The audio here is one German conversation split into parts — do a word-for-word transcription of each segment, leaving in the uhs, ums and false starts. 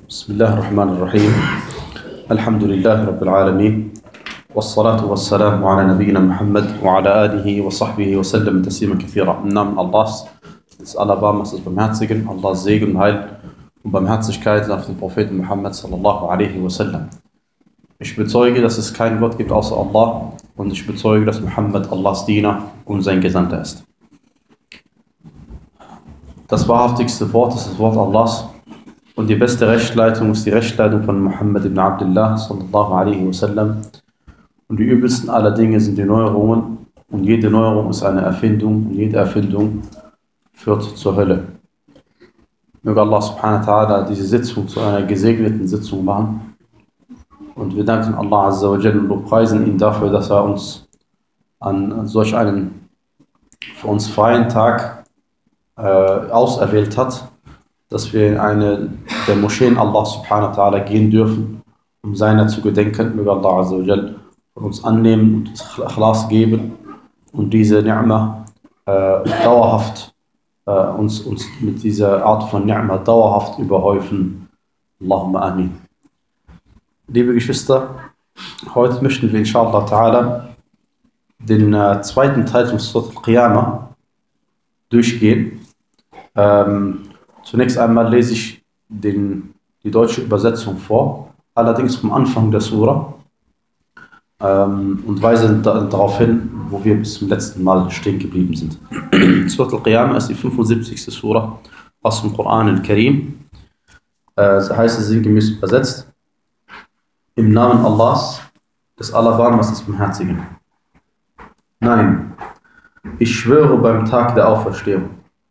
بسم الله الرحمن الرحيم الحمد لله رب العالمين والصلاة والسلام على نبينا Muhammad وعلى آله وصحبه وسلم تسليما كثيرا. Im Namen Allahs, des Allerbarmers, des Barmherzigen, Allahs Segen und Heil und Barmherzigkeit auf den Propheten Muhammad sallallahu alaihi wasallam. Ich bezeuge, dass es keinen Gott gibt außer Allah und ich bezeuge, dass Muhammad Allahs Diener und sein Gesandter ist. Das wahrhaftigste Wort ist das Wort Allahs und die beste Rechtsleitung ist die Rechtsleitung von Muhammad ibn Abdullah sallallahu alaihi wasallam. Und die übelsten aller Dinge sind die Neuerungen und jede Neuerung ist eine Erfindung und jede Erfindung führt zur Hölle. Möge Allah subhanahu wa ta'ala diese Sitzung zu einer gesegneten Sitzung machen. Und wir danken Allah azza wa jalla und preisen ihn dafür, dass er uns an solch einen für uns freien Tag äh, auserwählt hat, dass wir in eine der Moscheen Allah subhanahu wa ta'ala gehen dürfen, um seiner zu gedenken. Möge Allah azza wa jalla von uns annehmen und uns Ikhlas geben und diese Ni'ma äh, dauerhaft äh, uns, uns mit dieser Art von Ni'ma dauerhaft überhäufen. Allahumma amin. Liebe Geschwister, heute möchten wir inshallah ta'ala den äh, zweiten Teil von Surat al-Qiyamah durchgehen. Ähm, zunächst einmal lese ich den, die deutsche Übersetzung vor, allerdings vom Anfang der Surah, ähm, und weise da, darauf hin, wo wir bis zum letzten Mal stehen geblieben sind. Surat al-Qiyamah ist die fünfundsiebzigste Surah aus dem Koran al-Karim. Äh, so heißt es sinngemäß übersetzt: Im Namen Allahs, des Allerbarmers, des Barmherzigen. Nein, ich schwöre beim Tag der Auferstehung.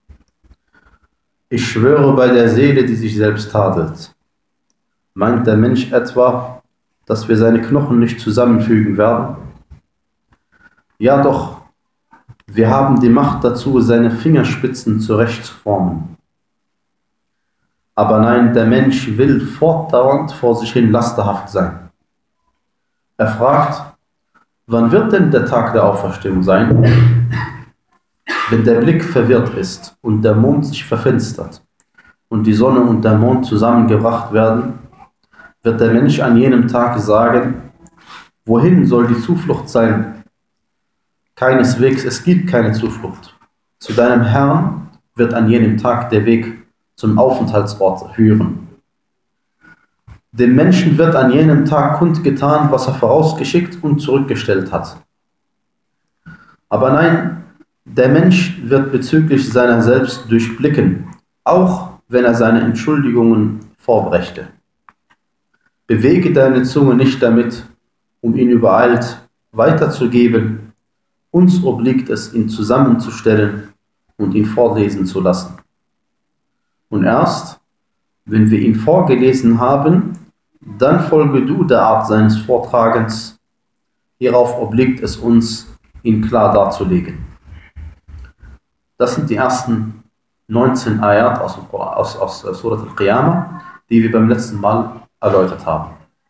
Ich schwöre bei der Seele, die sich selbst tadelt. Meint der Mensch etwa, dass wir seine Knochen nicht zusammenfügen werden? Ja doch, wir haben die Macht dazu, seine Fingerspitzen zurechtzuformen. Aber nein, der Mensch will fortdauernd vor sich hin lasterhaft sein. Er fragt, wann wird denn der Tag der Auferstehung sein? Wenn der Blick verwirrt ist und der Mond sich verfinstert und die Sonne und der Mond zusammengebracht werden, wird der Mensch an jenem Tag sagen, wohin soll die Zuflucht sein? Keineswegs, es gibt keine Zuflucht. Zu deinem Herrn wird an jenem Tag der Weg zum Aufenthaltsort führen. Dem Menschen wird an jenem Tag kundgetan, was er vorausgeschickt und zurückgestellt hat. Aber nein, der Mensch wird bezüglich seiner selbst durchblicken, auch wenn er seine Entschuldigungen vorbrächte. Bewege deine Zunge nicht damit, um ihn übereilt weiterzugeben. Uns obliegt es, ihn zusammenzustellen und ihn vorlesen zu lassen. Und erst, wenn wir ihn vorgelesen haben, dann folge du der Art seines Vortragens. Hierauf obliegt es uns, ihn klar darzulegen. Das sind die ersten neunzehn Ayat aus, aus, aus Surat al-Qiyamah, die wir beim letzten Mal erläutert haben.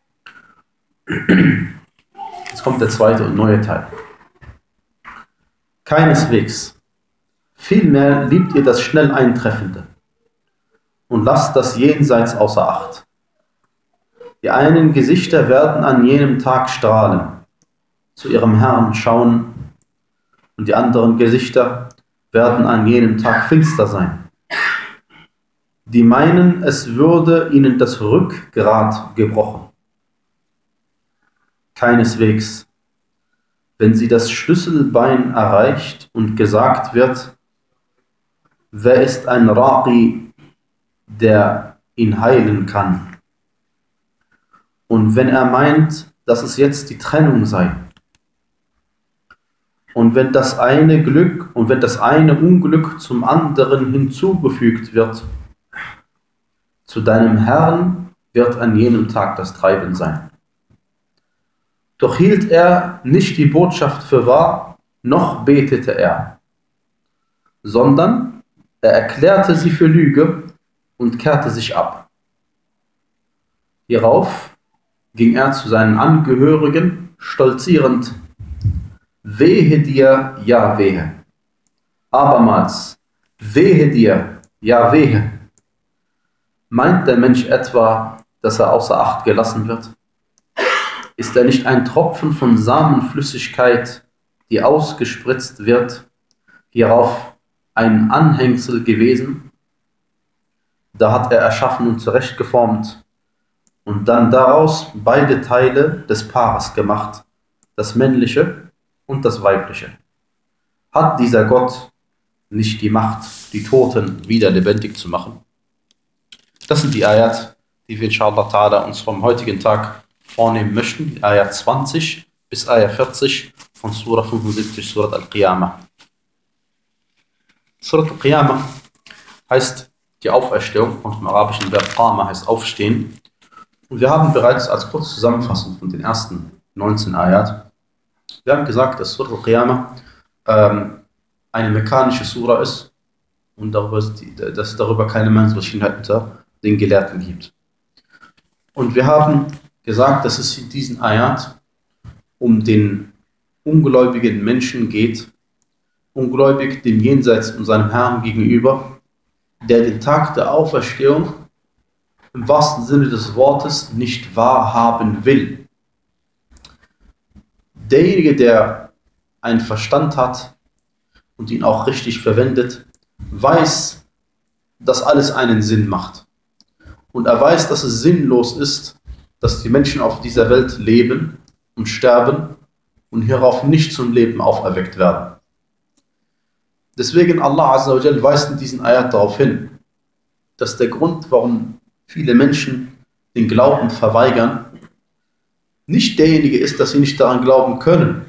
Jetzt kommt der zweite und neue Teil. Keineswegs, vielmehr liebt ihr das schnell Eintreffende und lasst das Jenseits außer Acht. Die einen Gesichter werden an jenem Tag strahlen, zu ihrem Herrn schauen, und die anderen Gesichter werden an jenem Tag finster sein. Die meinen, es würde ihnen das Rückgrat gebrochen. Keineswegs, wenn sie das Schlüsselbein erreicht und gesagt wird, wer ist ein Raqi, der ihn heilen kann? Und wenn er meint, dass es jetzt die Trennung sei, und wenn das eine Glück und wenn das eine Unglück zum anderen hinzugefügt wird, zu deinem Herrn wird an jenem Tag das Treiben sein. Doch hielt er nicht die Botschaft für wahr, noch betete er, sondern er erklärte sie für Lüge und kehrte sich ab. Hierauf ging er zu seinen Angehörigen stolzierend: Wehe dir, ja wehe. Abermals, wehe dir, ja wehe. Meint der Mensch etwa, dass er außer Acht gelassen wird? Ist er nicht ein Tropfen von Samenflüssigkeit, die ausgespritzt wird, hierauf ein Anhängsel gewesen? Da hat er erschaffen und zurechtgeformt und dann daraus beide Teile des Paares gemacht, das männliche und das weibliche. Hat dieser Gott nicht die Macht, die Toten wieder lebendig zu machen? Das sind die Ayat, die wir inshallah ta'ala uns vom heutigen Tag vornehmen möchten. Die Ayat zwanzig bis Ayat vierzig von Surah fünfundsiebzig, Surah Al-Qiyamah. Surah Al-Qiyamah heißt die Auferstehung, und im arabischen Verb Qama heißt aufstehen. Und wir haben bereits als kurze Zusammenfassung von den ersten neunzehn Ayat, wir haben gesagt, dass Surah Al-Qiyamah ähm, eine mekanische Surah ist und darüber, dass es darüber keine Meinungsverschiedenheit unter den Gelehrten gibt. Und wir haben gesagt, dass es in diesen Ayat um den ungläubigen Menschen geht, ungläubig dem Jenseits und seinem Herrn gegenüber, der den Tag der Auferstehung im wahrsten Sinne des Wortes nicht wahrhaben will. Derjenige, der einen Verstand hat und ihn auch richtig verwendet, weiß, dass alles einen Sinn macht. Und er weiß, dass es sinnlos ist, dass die Menschen auf dieser Welt leben und sterben und hierauf nicht zum Leben auferweckt werden. Deswegen Allah Azza wa Jal weist in diesen Ayat darauf hin, dass der Grund, warum viele Menschen den Glauben verweigern, nicht derjenige ist, dass sie nicht daran glauben können.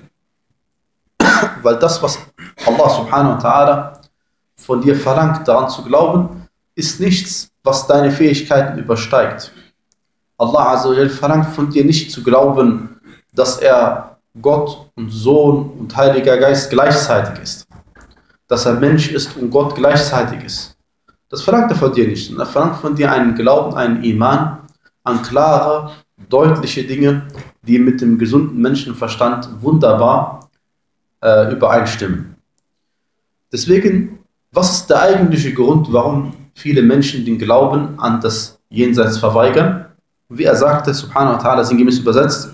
Weil das, was Allah subhanahu wa ta'ala von dir verlangt, daran zu glauben, ist nichts, was deine Fähigkeiten übersteigt. Allah Azza wa Jal verlangt von dir nicht zu glauben, dass er Gott und Sohn und Heiliger Geist gleichzeitig ist. Dass er Mensch ist und Gott gleichzeitig ist. Das verlangt er von dir nicht. Er verlangt von dir einen Glauben, einen Iman an klare, deutliche Dinge, die mit dem gesunden Menschenverstand wunderbar äh, übereinstimmen. Deswegen, was ist der eigentliche Grund, warum viele Menschen den Glauben an das Jenseits verweigern? Wie er sagte, subhanahu wa ta'ala, sinngemäß übersetzt,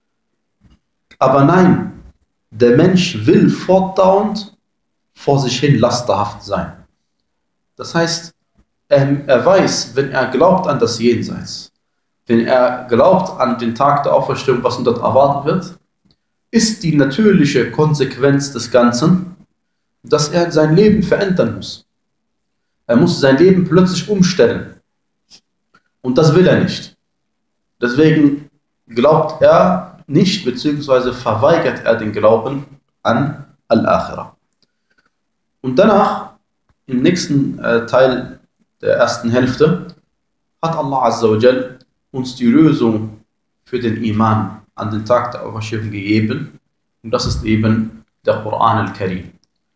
aber nein, der Mensch will fortdauernd vor sich hin lasterhaft sein. Das heißt, er, er weiß, wenn er glaubt an das Jenseits, wenn er glaubt an den Tag der Auferstehung, was ihn dort erwarten wird, ist die natürliche Konsequenz des Ganzen, dass er sein Leben verändern muss. Er muss sein Leben plötzlich umstellen. Und das will er nicht. Deswegen glaubt er nicht, beziehungsweise verweigert er den Glauben an Al-Akhirah. Und danach, im nächsten äh, Teil der ersten Hälfte, hat Allah Azza wa Jal uns die Lösung für den Iman an den Tag der Auferstehung gegeben. Und das ist eben der Koran al-Karim.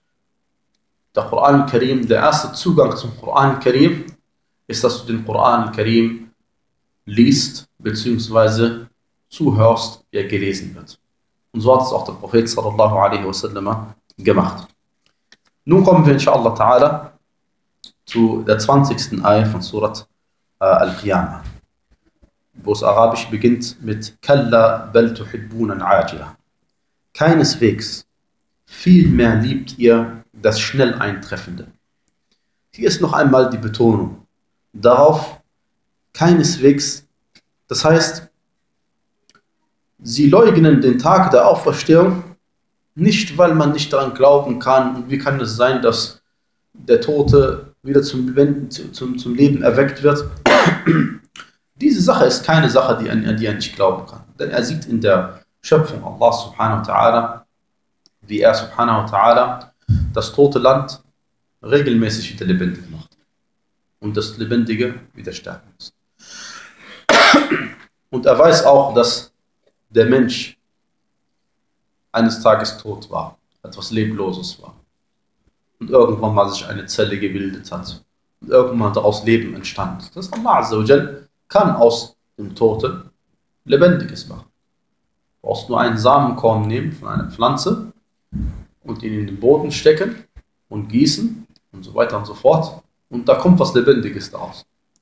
Der Koran al-Karim, der erste Zugang zum Koran al-Karim, ist, dass du den Koran al-Karim liest, beziehungsweise zuhörst, wie er gelesen wird. Und so hat es auch der Prophet sallallahu alaihi wasallam gemacht. Nun kommen wir inshallah ta'ala zu der zwanzigsten Ayah von Surat äh, Al-Qiyamah, wo es arabisch beginnt mit Kalla bal tuhibbuna al-ajila. Keineswegs, vielmehr liebt ihr das schnell Eintreffende. Hier ist noch einmal die Betonung darauf, keineswegs, das heißt, sie leugnen den Tag der Auferstehung, nicht, weil man nicht daran glauben kann. Und wie kann es sein, dass der Tote wieder zum, zum, zum Leben erweckt wird? Diese Sache ist keine Sache, die, an die er nicht glauben kann. Denn er sieht in der Schöpfung Allah subhanahu wa ta'ala, wie er subhanahu wa ta'ala das tote Land regelmäßig wieder lebendig macht. Und das Lebendige wieder sterben lässt. Und er weiß auch, dass der Mensch eines Tages tot war, etwas Lebloses war. Und irgendwann mal sich eine Zelle gebildet hat. Und irgendwann daraus Leben entstand. Das Allah Azza wa Jal kann aus dem Toten Lebendiges machen. Du brauchst nur einen Samenkorn nehmen von einer Pflanze und ihn in den Boden stecken und gießen und so weiter und so fort. Und da kommt was Lebendiges daraus.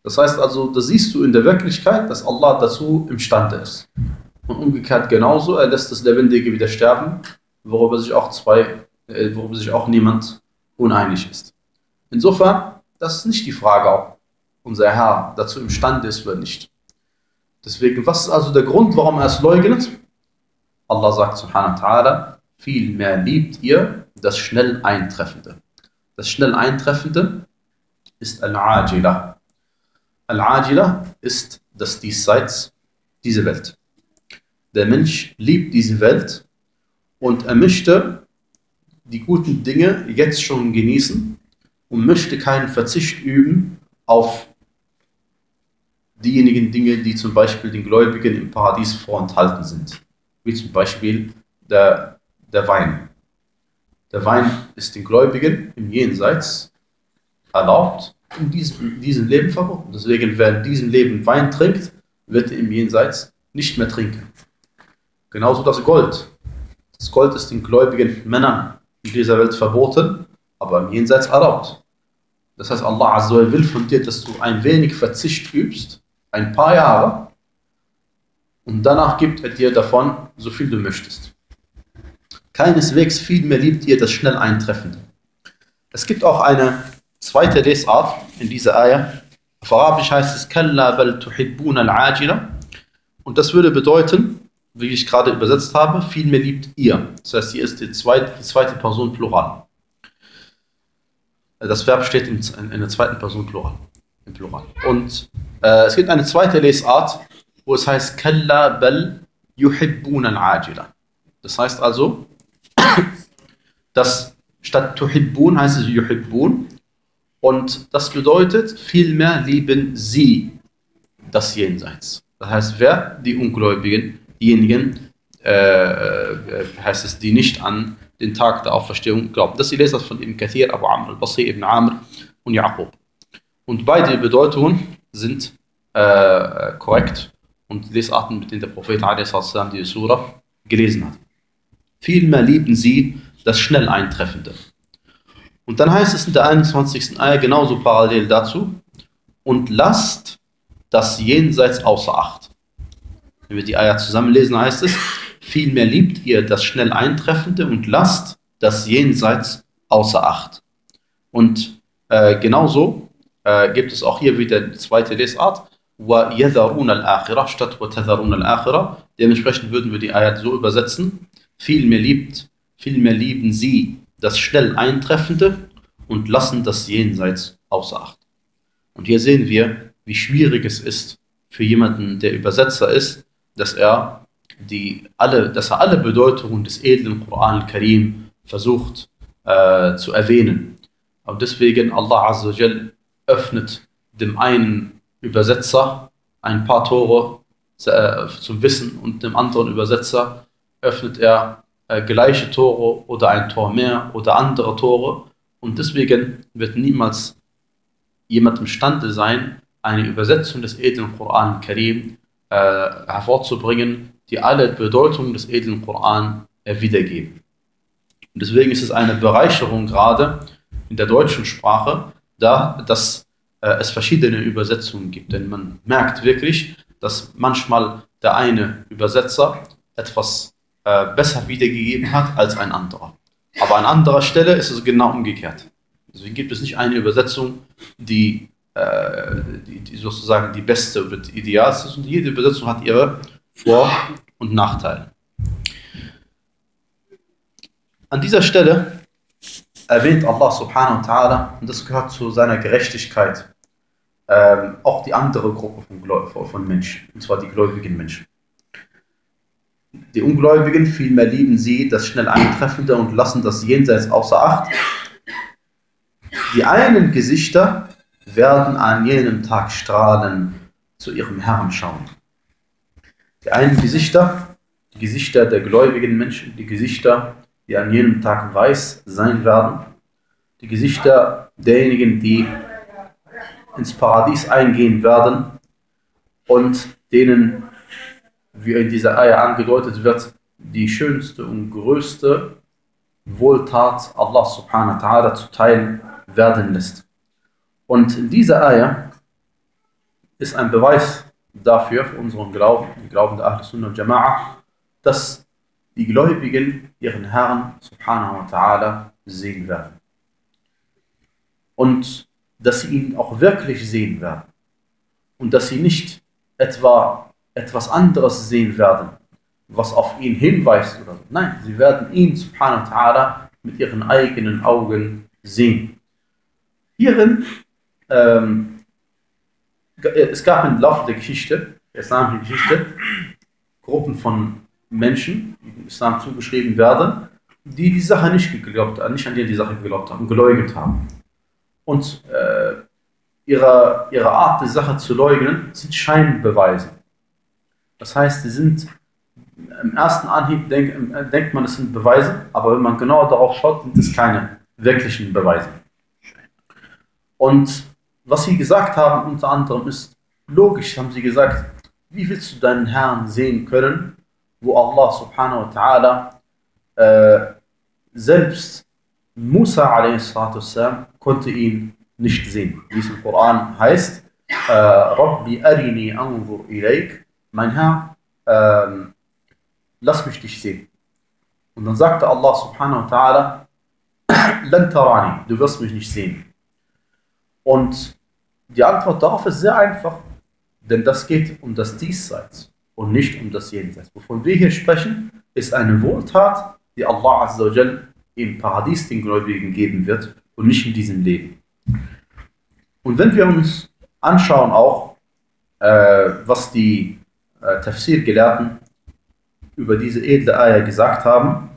Das heißt also, da siehst du in der Wirklichkeit, dass Allah dazu imstande ist. Und umgekehrt genauso, er lässt das Lebendige wieder sterben, worüber sich auch zwei, äh, worüber sich auch niemand uneinig ist. Insofern, das ist nicht die Frage, ob unser Herr dazu imstande ist oder nicht. Deswegen, was ist also der Grund, warum er es leugnet? Allah sagt subhanahu wa ta'ala, vielmehr liebt ihr das schnell Eintreffende. Das schnell Eintreffende ist Al-Ajila. Al-Ajila ist das Diesseits, diese Welt. Der Mensch liebt diese Welt und er möchte die guten Dinge jetzt schon genießen und möchte keinen Verzicht üben auf diejenigen Dinge, die zum Beispiel den Gläubigen im Paradies vorenthalten sind. Wie zum Beispiel der, der Wein. Der Wein ist den Gläubigen im Jenseits erlaubt, in diesem, in diesem Leben verboten. Deswegen, wer in diesem Leben Wein trinkt, wird er im Jenseits nicht mehr trinken. Genauso das Gold. Das Gold ist den gläubigen Männern in dieser Welt verboten, aber im Jenseits erlaubt. Das heißt, Allah Azza wa will von dir, dass du ein wenig Verzicht übst, ein paar Jahre, und danach gibt er dir davon, so viel du möchtest. Keineswegs vielmehr liebt ihr das schnell Eintreffende. Es gibt auch eine zweite Lesart in dieser Ayah. Auf Arabisch heißt es Kalla bal tuhibbuna al-ajila. Und das würde bedeuten, wie ich gerade übersetzt habe, vielmehr liebt ihr. Das heißt, hier ist die zweite, die zweite Person Plural. Das Verb steht in, in der zweiten Person Plural. Im Plural. Und äh, es gibt eine zweite Lesart, wo es heißt Kalla bal yuhibbuna al-ajila. Das heißt also, dass statt tuhibbun heißt es yuhibbun. Und das bedeutet, vielmehr lieben sie das Jenseits. Das heißt, wer? Die Ungläubigen, diejenigen, äh, heißt es, die nicht an den Tag der Auferstehung glauben. Das ist die Lesart von Ibn Kathir, Abu Amr al-Basri, Ibn Amr und Yaqub. Und beide Bedeutungen sind äh, korrekt und Lesarten, mit denen der Prophet a s. die Surah gelesen hat. Vielmehr lieben sie das schnell Eintreffende. Und dann heißt es in der einundzwanzigsten Ayah genauso parallel dazu, und lasst das Jenseits außer Acht. Wenn wir die Ayah zusammenlesen, heißt es, vielmehr liebt ihr das schnell Eintreffende und lasst das Jenseits außer Acht. Und äh, genauso äh, gibt es auch hier wieder die zweite Lesart, wa yadharuna al-akhirah statt wa tadharuna al-akhirah. Dementsprechend würden wir die Ayah so übersetzen, vielmehr liebt, vielmehr lieben sie das schnell Eintreffende und lassen das Jenseits außer Acht. Und hier sehen wir, wie schwierig es ist für jemanden, der Übersetzer ist, dass er, die alle, dass er alle Bedeutungen des edlen Koran al-Karim versucht äh, zu erwähnen. Und deswegen Allah Azza wa Jal öffnet dem einen Übersetzer ein paar Tore äh, zum Wissen und dem anderen Übersetzer öffnet er äh, gleiche Tore oder ein Tor mehr oder andere Tore. Und deswegen wird niemals jemand imstande sein, eine Übersetzung des edlen Koran al-Karim äh, hervorzubringen, die alle Bedeutungen des edlen Koran äh, wiedergeben. Und deswegen ist es eine Bereicherung gerade in der deutschen Sprache, da dass äh, es verschiedene Übersetzungen gibt. Denn man merkt wirklich, dass manchmal der eine Übersetzer etwas äh, besser wiedergegeben hat als ein anderer. Aber an anderer Stelle ist es genau umgekehrt. Deswegen gibt es nicht eine Übersetzung, die, äh, die, die sozusagen die beste oder die idealste ist. Und jede Übersetzung hat ihre Vor- und Nachteile. An dieser Stelle erwähnt Allah subhanahu wa ta'ala, und das gehört zu seiner Gerechtigkeit, ähm, auch die andere Gruppe von, von Menschen, und zwar die gläubigen Menschen. Die Ungläubigen, vielmehr lieben sie das schnell Eintreffende und lassen das Jenseits außer Acht. Die einen Gesichter werden an jenem Tag strahlen, zu ihrem Herrn schauen. Die einen Gesichter, die Gesichter der gläubigen Menschen, die Gesichter, die an jenem Tag weiß sein werden, die Gesichter derjenigen, die ins Paradies eingehen werden und denen, wie in dieser Ayah angedeutet wird, die schönste und größte Wohltat Allah subhanahu wa ta'ala zuteil werden lässt. Und in dieser Ayah ist ein Beweis dafür, für unseren Glauben, den Glauben der Ahl Sunnah und Jama'a, dass die Gläubigen ihren Herrn subhanahu wa ta'ala sehen werden. Und dass sie ihn auch wirklich sehen werden. Und dass sie nicht etwa etwas anderes sehen werden, was auf ihn hinweist oder so. Nein, sie werden ihn subhanahu wa ta'ala mit ihren eigenen Augen sehen. Hierin, ähm, es gab im Laufe der Geschichte, der islamischen Geschichte, Gruppen von Menschen, die dem Islam zugeschrieben werden, die die Sache nicht geglaubt haben, nicht an die die Sache geglaubt haben, geleugnet haben. Und äh, ihre, ihre Art, die Sache zu leugnen, sind Scheinbeweise. Das heißt, sie sind im ersten Anhieb, denk, denkt man, es sind Beweise, aber wenn man genauer darauf schaut, sind es keine wirklichen Beweise. Und was sie gesagt haben, unter anderem, ist logisch, haben sie gesagt, wie willst du deinen Herrn sehen können, wo Allah subhanahu wa ta'ala äh, selbst Musa a s. konnte ihn nicht sehen. Wie es im Koran heißt, äh, Rabbi arini anzur ilayk, mein Herr, äh, lass mich dich sehen. Und dann sagte Allah subhanahu wa ta'ala, lan tarani, du wirst mich nicht sehen. Und die Antwort darauf ist sehr einfach, denn das geht um das Diesseits und nicht um das Jenseits. Wovon wir hier sprechen, ist eine Wohltat, die Allah azza wa jal im Paradies den Gläubigen geben wird und nicht in diesem Leben. Und wenn wir uns anschauen auch, äh, was die äh, Tafsir-Gelehrten über diese edle Ayah gesagt haben,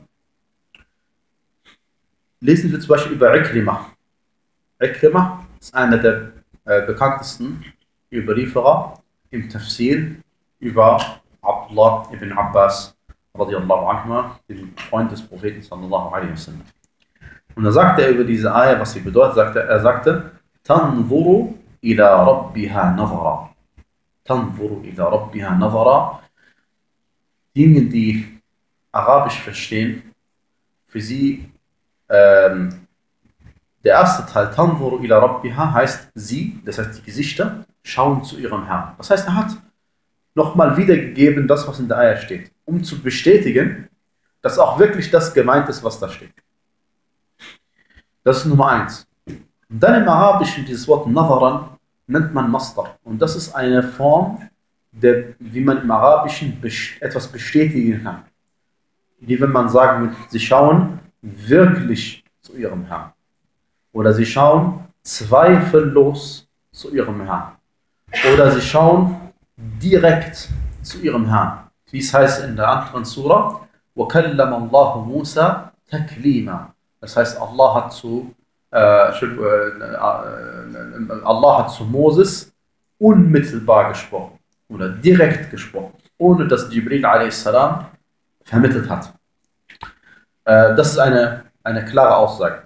lesen wir zum Beispiel über Ikrimah. Ikrimah ist einer der äh, bekanntesten Überlieferer im Tafsir über Abdullah ibn Abbas radiallahu anhu, dem Freund des Propheten sallallahu alaihi wasallam. Und da sagte er über diese Ayah, was sie bedeutet, sagte, er sagte, Tanzuru ila rabbiha nazara. Tanzuru ila rabbiha nazara. Diejenigen, die Arabisch verstehen, für sie ähm, der erste Teil, Tanzuru ila rabbiha, heißt sie, das heißt die Gesichter, schauen zu ihrem Herrn. Das heißt, er hat nochmal wiedergegeben, das, was in der Ayah steht, um zu bestätigen, dass auch wirklich das gemeint ist, was da steht. Das ist Nummer eins. Und dann im Arabischen, dieses Wort Nazaran, nennt man Masdar. Und das ist eine Form, der, wie man im Arabischen etwas bestätigen kann. Wie wenn man sagen würde, sie schauen wirklich zu ihrem Herrn. Oder sie schauen zweifellos zu ihrem Herrn. Oder sie schauen direkt zu ihrem Herrn. Wie es heißt in der anderen Surah, وَكَلَّمَ اللَّهُ مُوسَى تَكْلِيمًا. Das heißt, Allah hat zu, äh, äh, Allah hat zu Moses unmittelbar gesprochen oder direkt gesprochen, ohne dass Jibril a s. vermittelt hat. Äh, das ist eine, eine klare Aussage.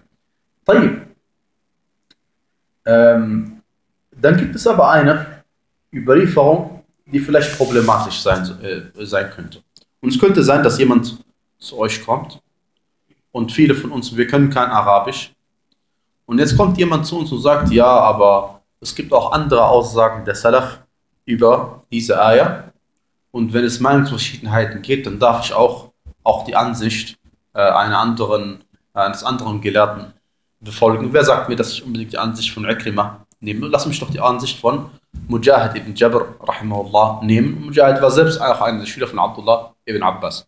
Ähm, dann gibt es aber eine Überlieferung, die vielleicht problematisch sein, äh, sein könnte. Und es könnte sein, dass jemand zu euch kommt und viele von uns, wir können kein Arabisch. Und jetzt kommt jemand zu uns und sagt, ja, aber es gibt auch andere Aussagen der Salaf über diese Ayah. Und wenn es Meinungsverschiedenheiten gibt, dann darf ich auch, auch die Ansicht äh, einer anderen, äh, eines anderen Gelehrten befolgen. Wer sagt mir, dass ich unbedingt die Ansicht von Ikrimah nehme? Lass mich doch die Ansicht von Mujahid ibn Jabr rahimahullah nehmen. Mujahid war selbst auch einer der Schüler von Abdullah ibn Abbas.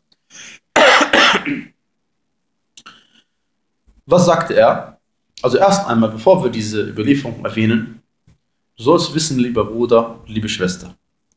Was sagte er? Also erst einmal, bevor wir diese Überlieferung erwähnen, du sollst wissen, lieber Bruder, liebe Schwester,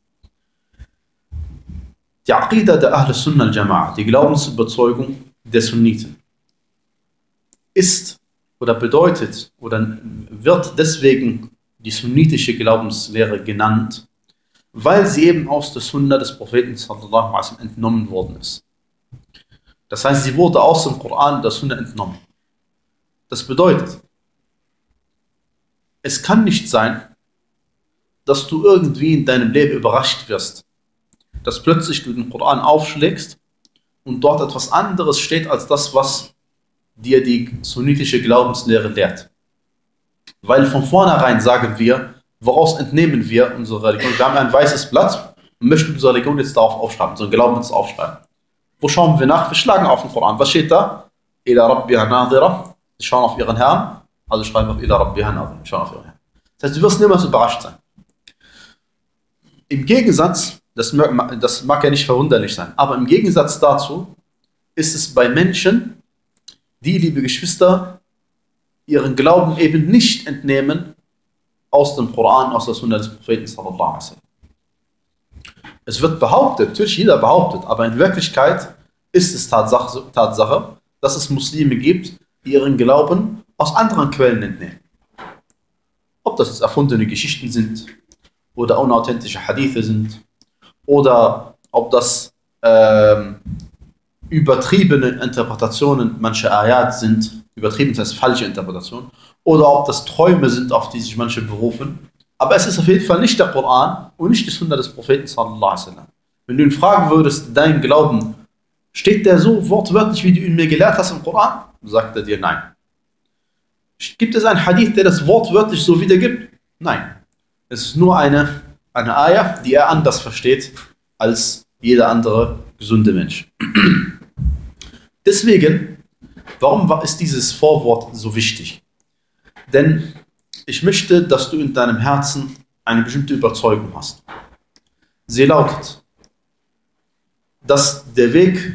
die Aqidah der Ahl Sunnah al-Jama'a, die Glaubensüberzeugung der Sunniten, ist oder bedeutet oder wird deswegen die sunnitische Glaubenslehre genannt, weil sie eben aus der Sunna des Propheten sallallahu alaihi wasallam entnommen worden ist. Das heißt, sie wurde aus dem Koran der Sunna entnommen. Das bedeutet, es kann nicht sein, dass du irgendwie in deinem Leben überrascht wirst, dass plötzlich du den Koran aufschlägst und dort etwas anderes steht als das, was dir die sunnitische Glaubenslehre lehrt. Weil von vornherein sagen wir, woraus entnehmen wir unsere Religion? Wir haben ein weißes Blatt und möchten unsere Religion jetzt darauf aufschreiben, unseren Glauben jetzt aufschreiben. Wo schauen wir nach? Wir schlagen auf den Koran. Was steht da? Ila Rabbiha Nadira. Sie schauen auf ihren Herrn, also schreiben wir auf Ila Rabbiha Nadira. Schauen auf ihren Herrn. Das heißt, du wirst niemals überrascht sein. Im Gegensatz, das mag, das mag ja nicht verwunderlich sein, aber im Gegensatz dazu ist es bei Menschen, die, liebe Geschwister, ihren Glauben eben nicht entnehmen aus dem Koran, aus der Sunna des Propheten sallallahu alaihi wasallam. Es wird behauptet, natürlich jeder behauptet, aber in Wirklichkeit ist es Tatsache, Tatsache, dass es Muslime gibt, die ihren Glauben aus anderen Quellen entnehmen. Ob das jetzt erfundene Geschichten sind oder unauthentische Hadithe sind oder ob das ähm, übertriebene Interpretationen mancher Ayat sind, übertrieben, das heißt falsche Interpretationen, oder ob das Träume sind, auf die sich manche berufen. Aber es ist auf jeden Fall nicht der Koran und nicht die Sunna des Propheten sallallahu alaihi wasallam. Wenn du ihn fragen würdest, dein Glauben, steht der so wortwörtlich, wie du ihn mir gelehrt hast im Koran? Sagt er dir nein. Gibt es einen Hadith, der das wortwörtlich so wiedergibt? Nein. Es ist nur eine, eine Ayah, die er anders versteht als jeder andere gesunde Mensch. Deswegen, warum ist dieses Vorwort so wichtig? Denn ich möchte, dass du in deinem Herzen eine bestimmte Überzeugung hast. Sie lautet, dass der Weg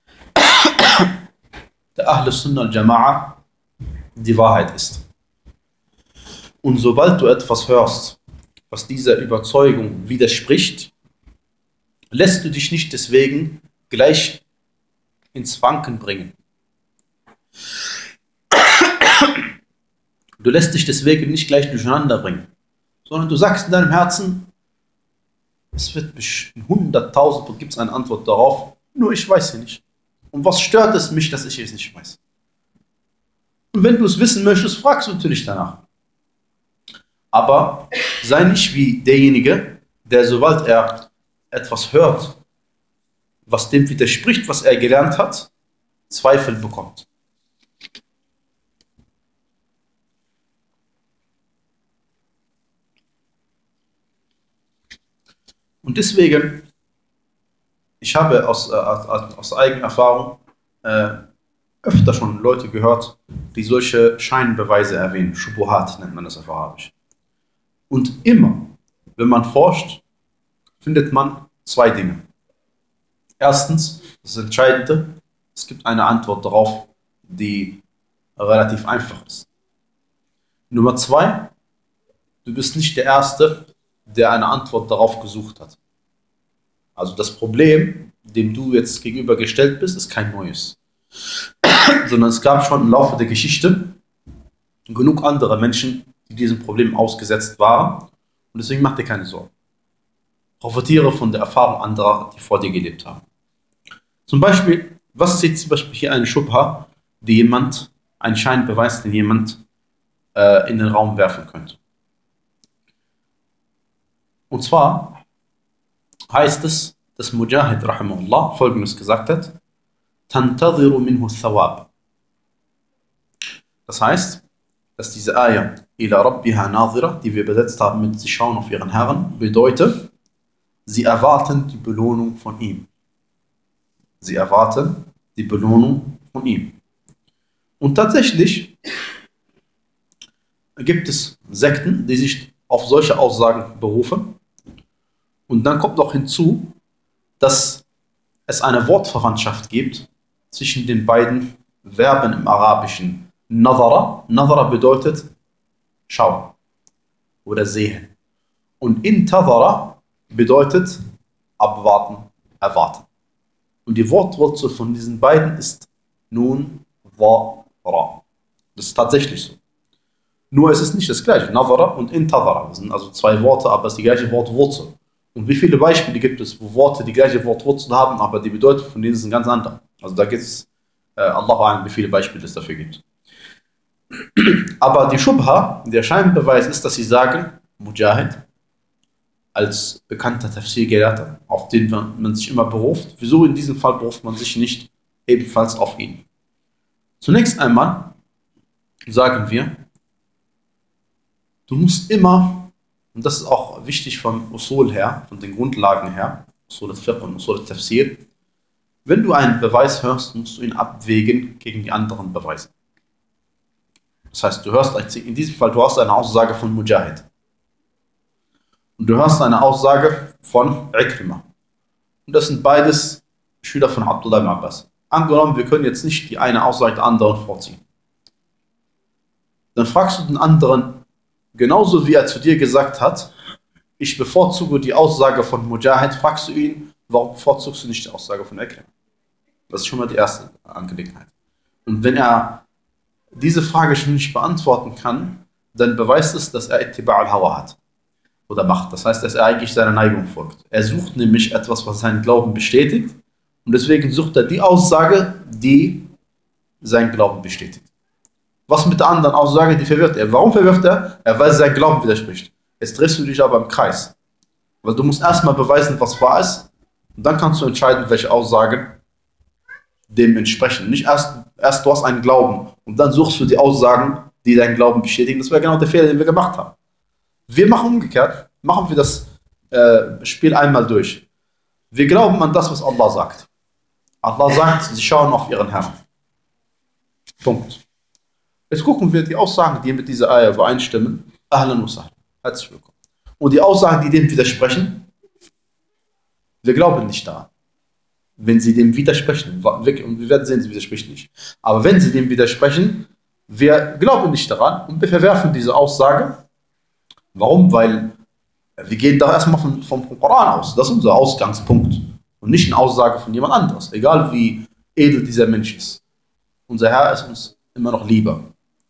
der Ahl Sunnah al-Jama'a die Wahrheit ist. Und sobald du etwas hörst, was dieser Überzeugung widerspricht, lässt du dich nicht deswegen gleich ins Wanken bringen. Du lässt dich deswegen nicht gleich durcheinander bringen, sondern du sagst in deinem Herzen, es wird bestimmt hunderttausend und gibt es eine Antwort darauf, nur ich weiß sie nicht. Und was stört es mich, dass ich es nicht weiß? Und wenn du es wissen möchtest, fragst du natürlich danach. Aber sei nicht wie derjenige, der sobald er etwas hört, was dem widerspricht, was er gelernt hat, Zweifel bekommt. Und deswegen, ich habe aus, äh, aus, aus eigener Erfahrung äh, öfter schon Leute gehört, die solche Scheinbeweise erwähnen. Shubuhat nennt man das auf Arabisch. Und immer, wenn man forscht, findet man zwei Dinge. Erstens, das Entscheidende, es gibt eine Antwort darauf, die relativ einfach ist. Nummer zwei, du bist nicht der Erste, der eine Antwort darauf gesucht hat. Also das Problem, dem du jetzt gegenübergestellt bist, ist kein neues. Sondern es gab schon im Laufe der Geschichte genug andere Menschen, die diesem Problem ausgesetzt waren. Und deswegen mach dir keine Sorgen. Profitiere von der Erfahrung anderer, die vor dir gelebt haben. Zum Beispiel, was ist jetzt zum Beispiel hier eine Schubha, die jemand, ein Scheinbeweis, den jemand äh, in den Raum werfen könnte? Und zwar heißt es, dass Mujahid rahimahullah Folgendes gesagt hat: Tantadhiru minhu thawab. Das heißt, dass diese Ayah ila rabbiha nadhira, die wir übersetzt haben mit sie schauen auf ihren Herrn, bedeutet, sie erwarten die Belohnung von ihm. Sie erwarten die Belohnung von ihm. Und tatsächlich gibt es Sekten, die sich auf solche Aussagen berufen. Und dann kommt noch hinzu, dass es eine Wortverwandtschaft gibt zwischen den beiden Verben im Arabischen. Nadhara, Nadhara bedeutet schauen oder sehen. Und intadhara bedeutet abwarten, erwarten. Und die Wortwurzel von diesen beiden ist nun dhara. Das ist tatsächlich so. Nur es ist nicht das gleiche. Nadhara und intadhara. Das sind also zwei Worte, aber es ist die gleiche Wortwurzel. Und wie viele Beispiele gibt es, wo Worte die gleiche Wortwurzel haben, aber die Bedeutung von denen sind ganz andere. Also da gibt es, äh, Allahu a'lam, wie viele Beispiele es dafür gibt. Aber die Schubha, der Scheinbeweis ist, dass sie sagen, Mujahid, als bekannter Tafsir-Gelehrter, auf den man, man sich immer beruft, wieso in diesem Fall beruft man sich nicht ebenfalls auf ihn? Zunächst einmal sagen wir, du musst immer Und das ist auch wichtig vom Usul her, von den Grundlagen her, Usul al-Fiqh und Usul al-Tafsir. Wenn du einen Beweis hörst, musst du ihn abwägen gegen die anderen Beweise. Das heißt, du hörst, in diesem Fall, du hast eine Aussage von Mujahid. Und du hörst eine Aussage von Ikrimah. Und das sind beides Schüler von Abdullah ibn Abbas. Angenommen, wir können jetzt nicht die eine Aussage der anderen vorziehen. Dann fragst du den anderen, genauso wie er zu dir gesagt hat, ich bevorzuge die Aussage von Mujahid, fragst du ihn, warum bevorzugst du nicht die Aussage von Ikrimah? Das ist schon mal die erste Angelegenheit. Und wenn er diese Frage schon nicht beantworten kann, dann beweist es, dass er Ittiba' al-Hawa hat oder macht. Das heißt, dass er eigentlich seiner Neigung folgt. Er sucht nämlich etwas, was seinen Glauben bestätigt, und deswegen sucht er die Aussage, die seinen Glauben bestätigt. Was mit der anderen Aussage, die verwirrt er. Warum verwirrt er? Er weiß, sein Glauben widerspricht. Jetzt drehst du dich aber im Kreis. Weil du musst erstmal beweisen, was wahr ist, und dann kannst du entscheiden, welche Aussagen dem entsprechen. Nicht erst, erst du hast einen Glauben und dann suchst du die Aussagen, die deinen Glauben bestätigen. Das wäre genau der Fehler, den wir gemacht haben. Wir machen umgekehrt, machen wir das äh, Spiel einmal durch. Wir glauben an das, was Allah sagt. Allah sagt, sie schauen auf ihren Herrn. Punkt. Jetzt gucken wir die Aussagen, die mit dieser Ayah übereinstimmen. Ahlan wa sahlan. Herzlich willkommen. Und die Aussagen, die dem widersprechen, wir glauben nicht daran. Wenn sie dem widersprechen, und wir werden sehen, sie widerspricht nicht. Aber wenn sie dem widersprechen, wir glauben nicht daran und wir verwerfen diese Aussage. Warum? Weil wir gehen da erstmal vom, vom Koran aus. Das ist unser Ausgangspunkt. Und nicht eine Aussage von jemand anderes. Egal wie edel dieser Mensch ist. Unser Herr ist uns immer noch lieber.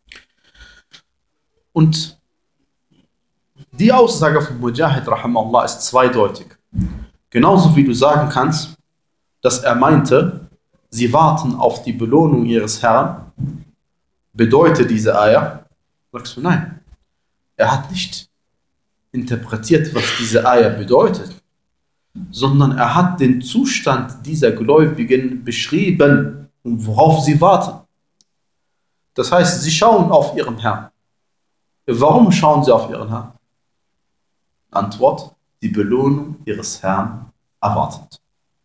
Und die Aussage von Mujahid rahimahullah ist zweideutig. Genauso wie du sagen kannst, dass er meinte, sie warten auf die Belohnung ihres Herrn, bedeutet diese Ayah, sagst du nein. Er hat nicht interpretiert, was diese Ayah bedeutet, sondern er hat den Zustand dieser Gläubigen beschrieben und worauf sie warten. Das heißt, sie schauen auf ihren Herrn. Warum schauen sie auf ihren Herrn? Antwort, die Belohnung ihres Herrn erwartet.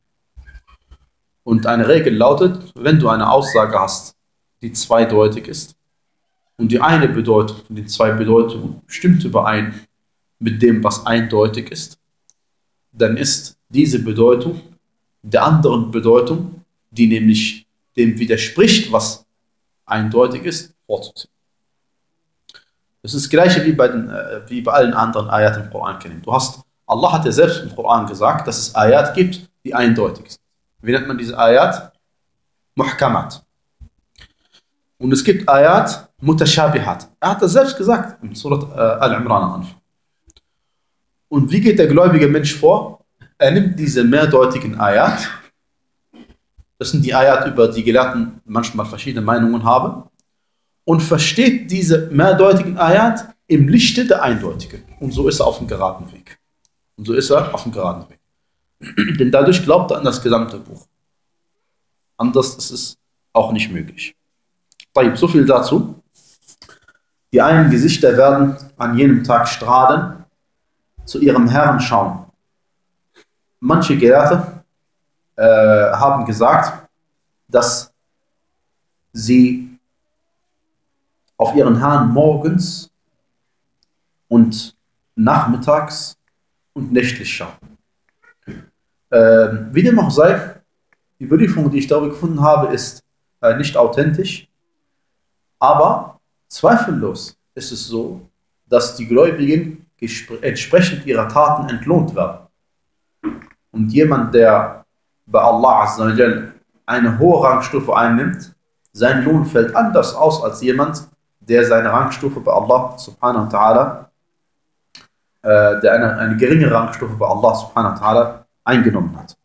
Und eine Regel lautet, wenn du eine Aussage hast, die zweideutig ist, und die eine Bedeutung von den zwei Bedeutungen stimmt überein mit dem, was eindeutig ist, dann ist diese Bedeutung der anderen Bedeutung, die nämlich dem widerspricht, was eindeutig ist, vorzuziehen. Das ist das Gleiche wie bei, den, äh, wie bei allen anderen Ayat im Koran kennen. Du hast, Allah hat ja selbst im Koran gesagt, dass es Ayat gibt, die eindeutig sind. Wie nennt man diese Ayat? Muhkamat. Und es gibt Ayat Mutashabihat. Er hat das selbst gesagt im Surat äh, Al-Imran am Anfang. Und wie geht der gläubige Mensch vor? Er nimmt diese mehrdeutigen Ayat. Das sind die Ayat, über die Gelehrten manchmal verschiedene Meinungen haben. Und versteht diese mehrdeutigen Ayat im Lichte der eindeutigen. Und so ist er auf dem geraden Weg. Und so ist er auf dem geraden Weg. Denn dadurch glaubt er an das gesamte Buch. Anders ist es auch nicht möglich. So viel dazu. Die einen Gesichter werden an jenem Tag strahlen, zu ihrem Herrn schauen. Manche Gelehrte äh, haben gesagt, dass sie auf ihren Herrn morgens und nachmittags und nächtlich schauen. Äh, wie dem auch sei, die Überlieferung, die ich darüber gefunden habe, ist äh, nicht authentisch, aber zweifellos ist es so, dass die Gläubigen entsprechend ihrer Taten entlohnt werden. Und jemand, der bei Allah Azza wa Jal eine hohe Rangstufe einnimmt, sein Lohn fällt anders aus als jemand, der seine Rangstufe bei Allah Subhanahu wa Ta'ala, äh, der eine, eine geringe Rangstufe bei Allah Subhanahu wa Ta'ala eingenommen hat.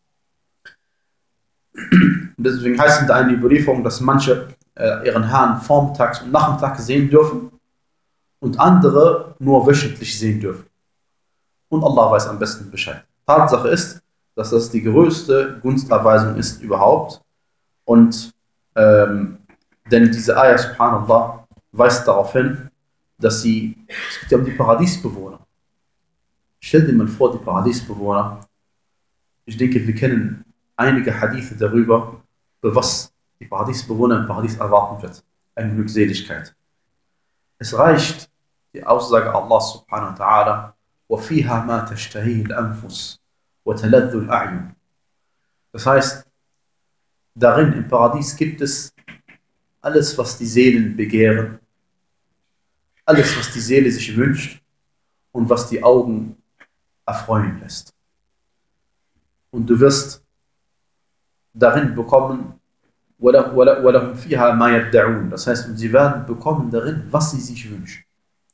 Deswegen heißt in der einen Überlieferung, dass manche äh, ihren Herrn vormittags und nachmittags sehen dürfen und andere nur wöchentlich sehen dürfen. Und Allah weiß am besten Bescheid. Tatsache ist, dass das die größte Gunsterweisung ist überhaupt. Und ähm, denn diese Ayah, subhanallah, weist darauf hin, dass sie, es geht ja um die Paradiesbewohner. Stell dir mal vor, die Paradiesbewohner, ich denke, wir kennen einige Hadithe darüber, was die Paradiesbewohner im Paradies erwarten wird. Eine Glückseligkeit. Es reicht die Aussage Allah subhanahu wa ta'ala, وَفِيهَا مَا تَشْتَهِيهِ الْأَنفُسُ وَتَلَذُّ الْأَعْيُنُ. Das heißt, darin im Paradies gibt es alles, was die Seelen begehren, alles, was die Seele sich wünscht und was die Augen erfreuen lässt. Und du wirst darin bekommen, وَلَهُمْ فِيهَا مَا يَدَّعُونَ. Das heißt, und sie werden bekommen darin, was sie sich wünschen.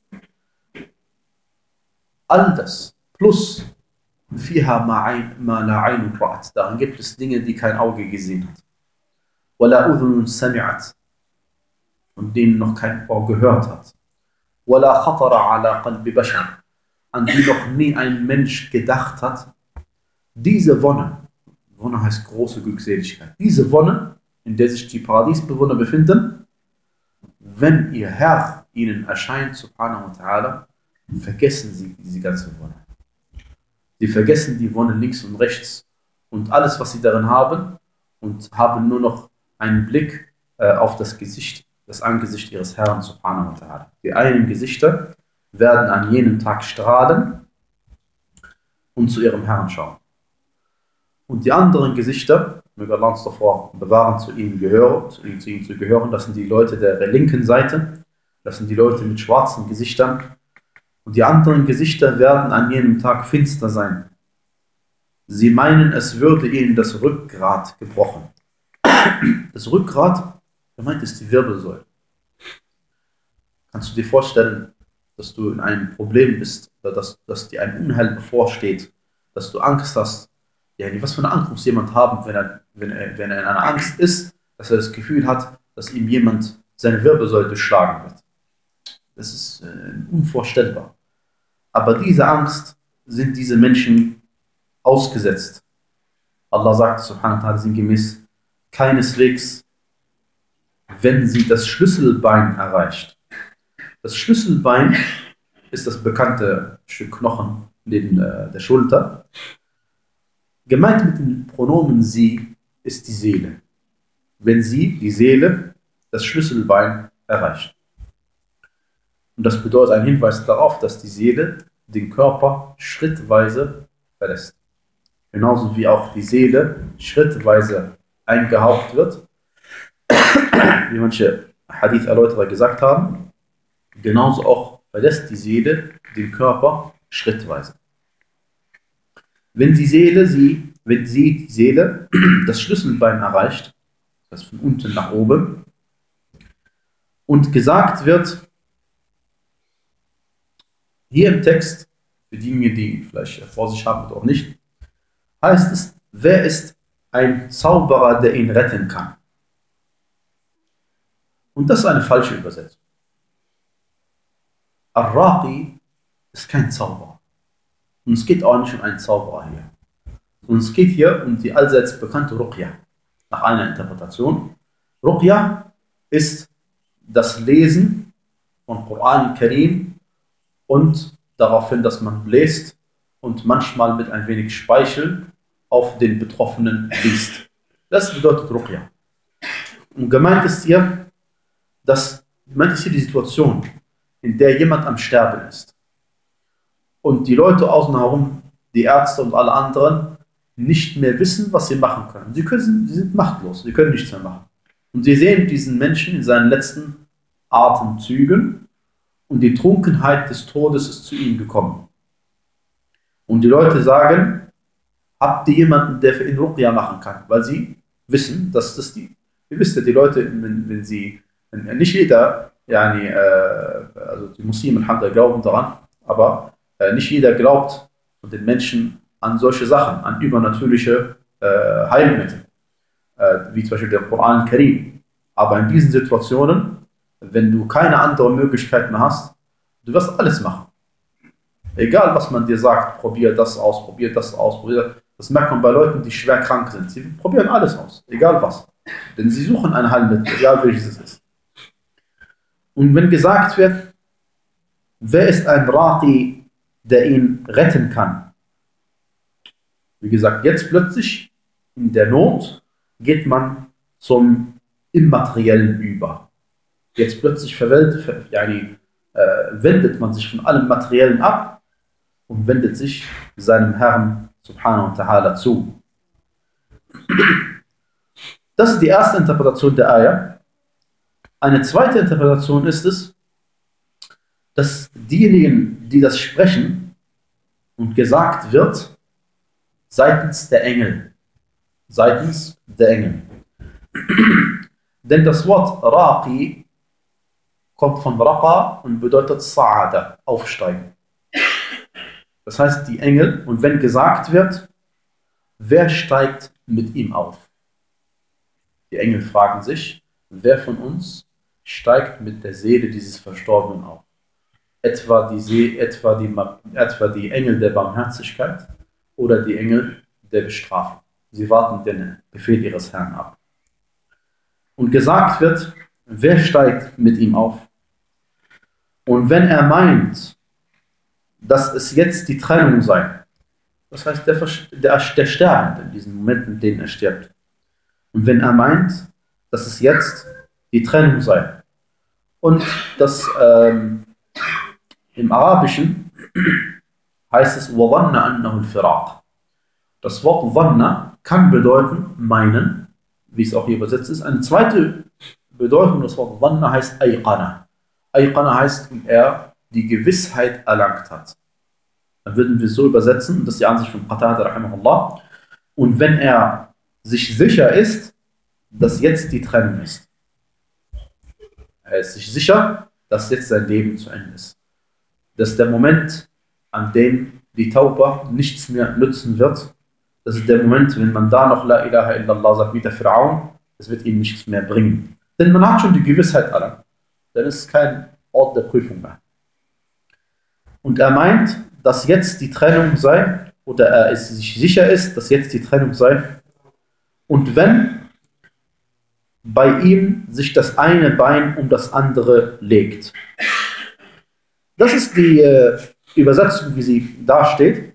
All das plus فِيهَا مَا لَا عَيْنٌ رَأَتْ. Darin gibt es Dinge, die kein Auge gesehen hat. وَلَا أُذُنٌ سَمِعَتْ. Von denen noch kein Ohr gehört hat. وَلَا خَطَرَ عَلَى قَلْبِ بَشَرٍ. An die noch nie ein Mensch gedacht hat. Diese Wonne, Wonne heißt große Glückseligkeit, diese Wonne, in der sich die Paradiesbewohner befinden, wenn ihr Herr ihnen erscheint, subhanahu wa ta'ala, vergessen sie diese ganze Wonne. Sie vergessen die Wonne links und rechts und alles, was sie darin haben, und haben nur noch einen Blick äh, auf das Gesicht, das Angesicht ihres Herrn, subhanahu wa ta'ala. Die einen Gesichter werden an jenem Tag strahlen und zu ihrem Herrn schauen. Und die anderen Gesichter, möge Allah uns davor bewahren, zu ihnen gehören, zu ihnen, zu ihnen zu gehören, das sind die Leute der linken Seite, das sind die Leute mit schwarzen Gesichtern. Und die anderen Gesichter werden an jenem Tag finster sein. Sie meinen, es würde ihnen das Rückgrat gebrochen. Das Rückgrat, gemeint ist die Wirbelsäule. Kannst du dir vorstellen, dass du in einem Problem bist, oder dass, dass dir ein Unheil bevorsteht, dass du Angst hast? Ja, was für eine Angst muss jemand haben, wenn er, wenn, er, wenn er in einer Angst ist, dass er das Gefühl hat, dass ihm jemand seine Wirbelsäule durchschlagen wird. Das ist äh, unvorstellbar. Aber diese Angst sind diese Menschen ausgesetzt. Allah sagt, subhanahu wa ta'ala, sinngemäß, keineswegs, wenn sie das Schlüsselbein erreicht. Das Schlüsselbein ist das bekannte Stück Knochen neben äh, der Schulter. Gemeint mit dem Pronomen sie ist die Seele. Wenn sie, die Seele, das Schlüsselbein erreicht. Und das bedeutet ein Hinweis darauf, dass die Seele den Körper schrittweise verlässt. Genauso wie auch die Seele schrittweise eingehaucht wird. Wie manche Hadith-Erläuterer gesagt haben, genauso auch verlässt die Seele den Körper schrittweise. Wenn die Seele, sie, wenn sie, die Seele, das Schlüsselbein erreicht, das heißt von unten nach oben, und gesagt wird, hier im Text, für diejenigen, die vielleicht vor sich haben oder auch nicht, heißt es, wer ist ein Zauberer, der ihn retten kann? Und das ist eine falsche Übersetzung. Ar-Raqi ist kein Zauberer. Und es geht auch nicht um einen Zauberer hier. Und es geht hier um die allseits bekannte Ruqya. Nach einer Interpretation. Ruqya ist das Lesen von Koran Karim und daraufhin, dass man bläst und manchmal mit ein wenig Speichel auf den Betroffenen liest. Das bedeutet Ruqya. Und gemeint ist hier, dass, gemeint ist hier die Situation, in der jemand am Sterben ist. Und die Leute außen herum, die Ärzte und alle anderen, nicht mehr wissen, was sie machen können. Sie, können, sie sind machtlos, sie können nichts mehr machen. Und sie sehen diesen Menschen in seinen letzten Atemzügen und die Trunkenheit des Todes ist zu ihnen gekommen. Und die Leute sagen, habt ihr jemanden, der für ihn Ruqya machen kann? Weil sie wissen, dass das die, ihr wisst ja, die Leute, wenn, wenn sie, wenn, nicht jeder, yani, äh, also die Muslime glauben daran, aber äh, nicht jeder glaubt von den Menschen an solche Sachen, an übernatürliche äh, Heilmittel, äh, wie zum Beispiel der Koran Karim. Aber in diesen Situationen, wenn du keine andere Möglichkeit mehr hast, du wirst alles machen. Egal, was man dir sagt, probier das aus, probier das aus, probier das. Das merkt man bei Leuten, die schwer krank sind. Sie probieren alles aus, egal was. Denn sie suchen ein Heilmittel, egal welches es ist. Und wenn gesagt wird, wer ist ein Raqi, der ihn retten kann. Wie gesagt, jetzt plötzlich in der Not geht man zum Immateriellen über. Jetzt plötzlich verwendet, ver, yani, äh, wendet man sich von allem Materiellen ab und wendet sich seinem Herrn Subhanahu wa Ta'ala zu. Das ist die erste Interpretation der Ayah. Eine zweite Interpretation ist es, dass diejenigen, die das sprechen und gesagt wird, seitens der Engel, seitens der Engel. Denn das Wort Raqi kommt von Raqa und bedeutet Sa'ada, aufsteigen. Das heißt, die Engel, und wenn gesagt wird, wer steigt mit ihm auf? Die Engel fragen sich, wer von uns steigt mit der Seele dieses Verstorbenen auf? Etwa die, See, etwa, die, etwa die Engel der Barmherzigkeit oder die Engel der Bestrafung. Sie warten den Befehl ihres Herrn ab. Und gesagt wird, wer steigt mit ihm auf? Und wenn er meint, dass es jetzt die Trennung sei, das heißt der, der, der Sterbende in diesen Momenten, in denen er stirbt. Und wenn er meint, dass es jetzt die Trennung sei und dass ähm, im Arabischen heißt es وَظَنَّ أَنَّهُ الْفِرَاقِ. Das Wort Dhanna kann bedeuten meinen, wie es auch hier übersetzt ist. Eine zweite Bedeutung des Wortes Dhanna heißt Ayqana. Ayqana heißt, wenn er die Gewissheit erlangt hat. Dann würden wir so übersetzen, das ist die Ansicht von Qatada rahimahullah. Und wenn er sich sicher ist, dass jetzt die Trennung ist. Er ist sich sicher, dass jetzt sein Leben zu Ende ist. Das ist der Moment, an dem die Tauba nichts mehr nützen wird. Das ist der Moment, wenn man da noch La ilaha illallah sagt, wie der Fir'aun, es wird ihm nichts mehr bringen. Denn man hat schon die Gewissheit erlangt. Dann ist es kein Ort der Prüfung mehr. Und er meint, dass jetzt die Trennung sei, oder er ist sich sicher ist, dass jetzt die Trennung sei. Und wenn bei ihm sich das eine Bein um das andere legt. Das ist die äh, Übersetzung, wie sie da steht.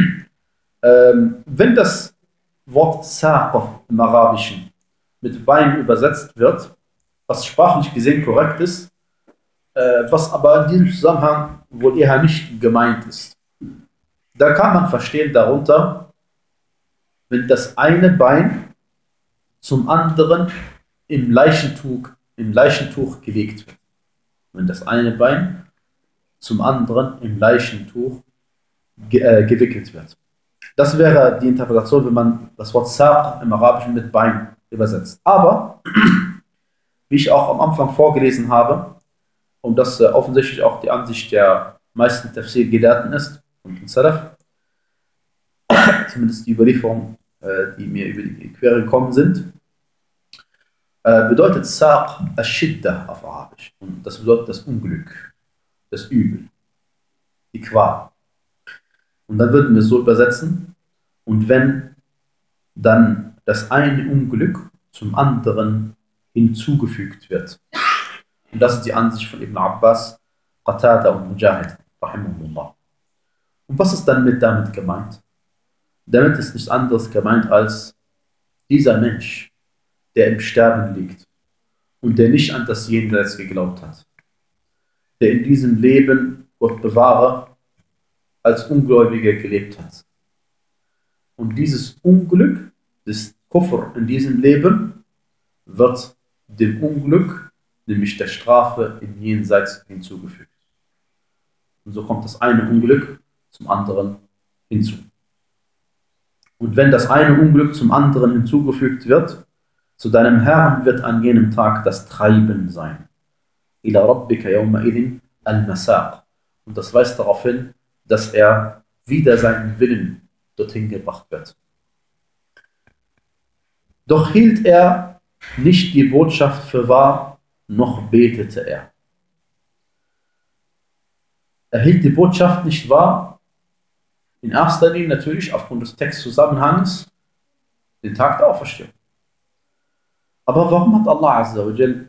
Ähm, wenn das Wort Saq im Arabischen mit Bein übersetzt wird, was sprachlich gesehen korrekt ist, äh, was aber in diesem Zusammenhang wohl eher nicht gemeint ist. Da kann man verstehen darunter, wenn das eine Bein zum anderen im Leichentuch, im Leichentuch gelegt wird. Wenn das eine Bein zum anderen im Leichentuch ge äh, gewickelt wird. Das wäre die Interpretation, wenn man das Wort Saq im Arabischen mit Bein übersetzt. Aber, wie ich auch am Anfang vorgelesen habe, und das äh, offensichtlich auch die Ansicht der meisten Tafsir-Gelehrten ist, und den Salaf, zumindest die Überlieferungen, äh, die mir über die Quere gekommen sind, äh, bedeutet Saq Ash-Shidda auf Arabisch. Und das bedeutet das Unglück, das Übel, die Qual. Und dann würden wir es so übersetzen, und wenn dann das eine Unglück zum anderen hinzugefügt wird. Und das ist die Ansicht von Ibn Abbas, Qatada und Mujahid, rahimahullah. Und was ist dann mit damit gemeint? Damit ist nichts anderes gemeint als dieser Mensch, der im Sterben liegt und der nicht an das Jenseits geglaubt hat, der in diesem Leben, Gott bewahre, als Ungläubiger gelebt hat. Und dieses Unglück, das Kufr in diesem Leben, wird dem Unglück, nämlich der Strafe im Jenseits hinzugefügt. Und so kommt das eine Unglück zum anderen hinzu. Und wenn das eine Unglück zum anderen hinzugefügt wird, zu deinem Herrn wird an jenem Tag das Treiben sein. Ila rabbika yawma idhin al-masaq. Und das weist darauf hin, dass er wider seinen Willen dorthin gebracht wird. Doch hielt er nicht die Botschaft für wahr, noch betete er. Er hielt die Botschaft nicht wahr, in erster Linie natürlich aufgrund des Textzusammenhangs, den Tag der Auferstehung. Aber warum hat Allah Azza wa Jal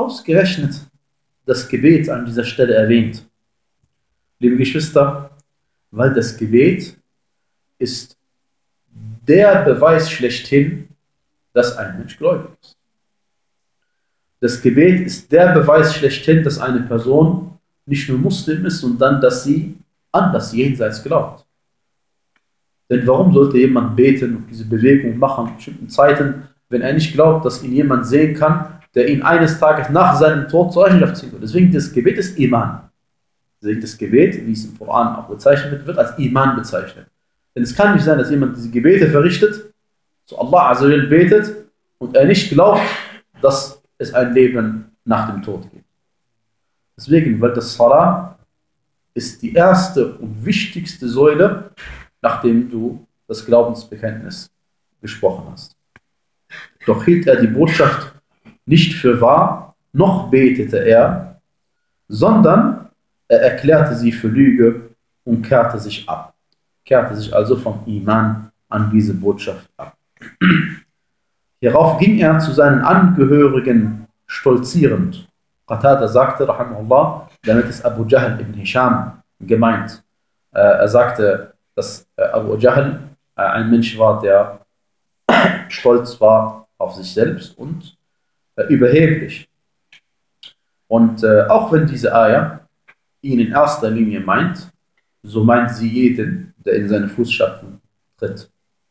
ausgerechnet das Gebet an dieser Stelle erwähnt? Liebe Geschwister, Weil das Gebet ist der Beweis schlechthin, dass ein Mensch gläubig ist. Das Gebet ist der Beweis schlechthin, dass eine Person nicht nur Muslim ist, sondern dass sie an das Jenseits glaubt. Denn warum sollte jemand beten und diese Bewegung machen in bestimmten Zeiten, wenn er nicht glaubt, dass ihn jemand sehen kann, der ihn eines Tages nach seinem Tod zur Rechenschaft ziehen wird? Deswegen das Gebet ist Iman. Deswegen das Gebet, wie es im Koran auch bezeichnet wird, wird als Iman bezeichnet. Denn es kann nicht sein, dass jemand diese Gebete verrichtet, zu Allah Azza wa Jal betet und er nicht glaubt, dass es ein Leben nach dem Tod gibt. Deswegen, weil das Salah ist die erste und wichtigste Säule, nachdem du das Glaubensbekenntnis gesprochen hast. Doch hielt er die Botschaft nicht für wahr, noch betete er, sondern er erklärte sie für Lüge und kehrte sich ab. Kehrte sich also vom Iman an diese Botschaft ab. Hierauf ging er zu seinen Angehörigen stolzierend. Qatada sagte, rahimahullah, damit ist Abu Jahl ibn Hisham gemeint. Äh, er sagte, dass äh, Abu Jahl äh, ein Mensch war, der stolz war auf sich selbst und äh, überheblich. Und äh, auch wenn diese Ayah ihn in erster Linie meint, so meint sie jeden, der in seine Fußstapfen tritt.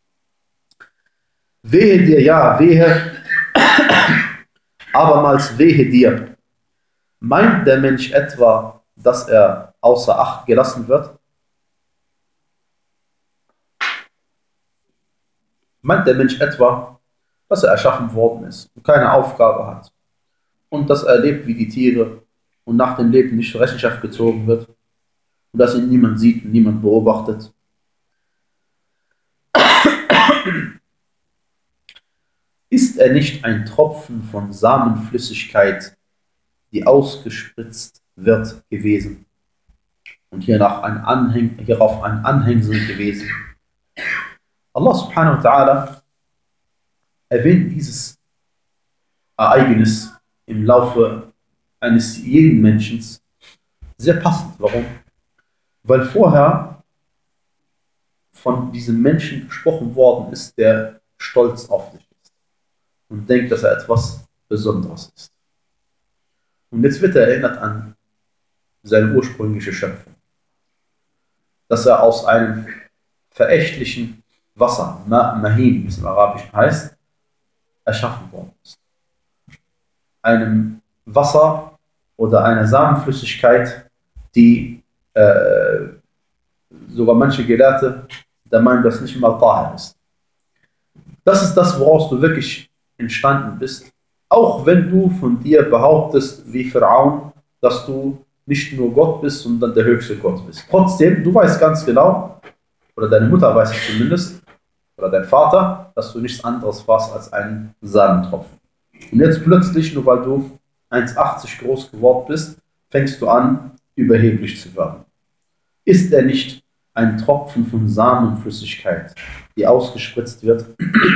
Wehe dir, ja, wehe, abermals wehe dir. Meint der Mensch etwa, dass er außer Acht gelassen wird? Meint der Mensch etwa, dass er erschaffen worden ist und keine Aufgabe hat und dass er lebt wie die Tiere und nach dem Leben nicht zur Rechenschaft gezogen wird und dass ihn niemand sieht und niemand beobachtet? Ist er nicht ein Tropfen von Samenflüssigkeit, die ausgespritzt wird, gewesen und hiernach ein Anhäng, hierauf ein Anhängsel gewesen? Allah subhanahu wa ta'ala erwähnt dieses Ereignis im Laufe eines jeden Menschen sehr passend. Warum? Weil vorher von diesem Menschen gesprochen worden ist, der stolz auf sich ist und denkt, dass er etwas Besonderes ist. Und jetzt wird er erinnert an seine ursprüngliche Schöpfung, dass er aus einem verächtlichen Wasser, Mahin, wie es im Arabischen heißt, erschaffen worden ist. Einem Wasser oder einer Samenflüssigkeit, die äh, sogar manche Gelehrte der meinen, dass nicht mal Tahir ist. Das ist das, woraus du wirklich entstanden bist, auch wenn du von dir behauptest, wie Pharaon, dass du nicht nur Gott bist, sondern der höchste Gott bist. Trotzdem, du weißt ganz genau, oder deine Mutter weiß es zumindest, oder dein Vater, dass du nichts anderes warst als ein Samentropfen. Und jetzt plötzlich, nur weil du eins Komma achtzig groß geworden bist, fängst du an, überheblich zu werden. Ist er nicht ein Tropfen von Samenflüssigkeit, die ausgespritzt wird,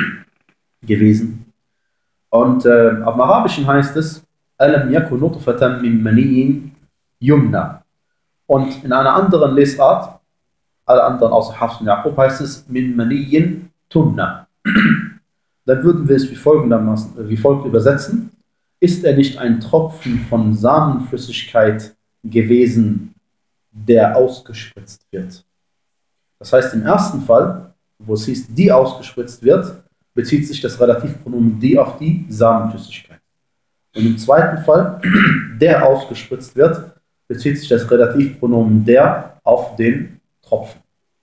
gewesen? Und äh, auf dem Arabischen heißt es, Alam yakun nutfatan min maniyyin yumna. Und in einer anderen Lesart, alle anderen außer Hafs und Jakob, heißt es min maniyyin tumna. Dann würden wir es wie, folgendermaßen, wie folgt übersetzen: Ist er nicht ein Tropfen von Samenflüssigkeit gewesen, der ausgespritzt wird? Das heißt, im ersten Fall, wo es hieß, die ausgespritzt wird, bezieht sich das Relativpronomen die auf die Samenflüssigkeit. Und im zweiten Fall, der ausgespritzt wird, bezieht sich das Relativpronomen der auf den Tropfen.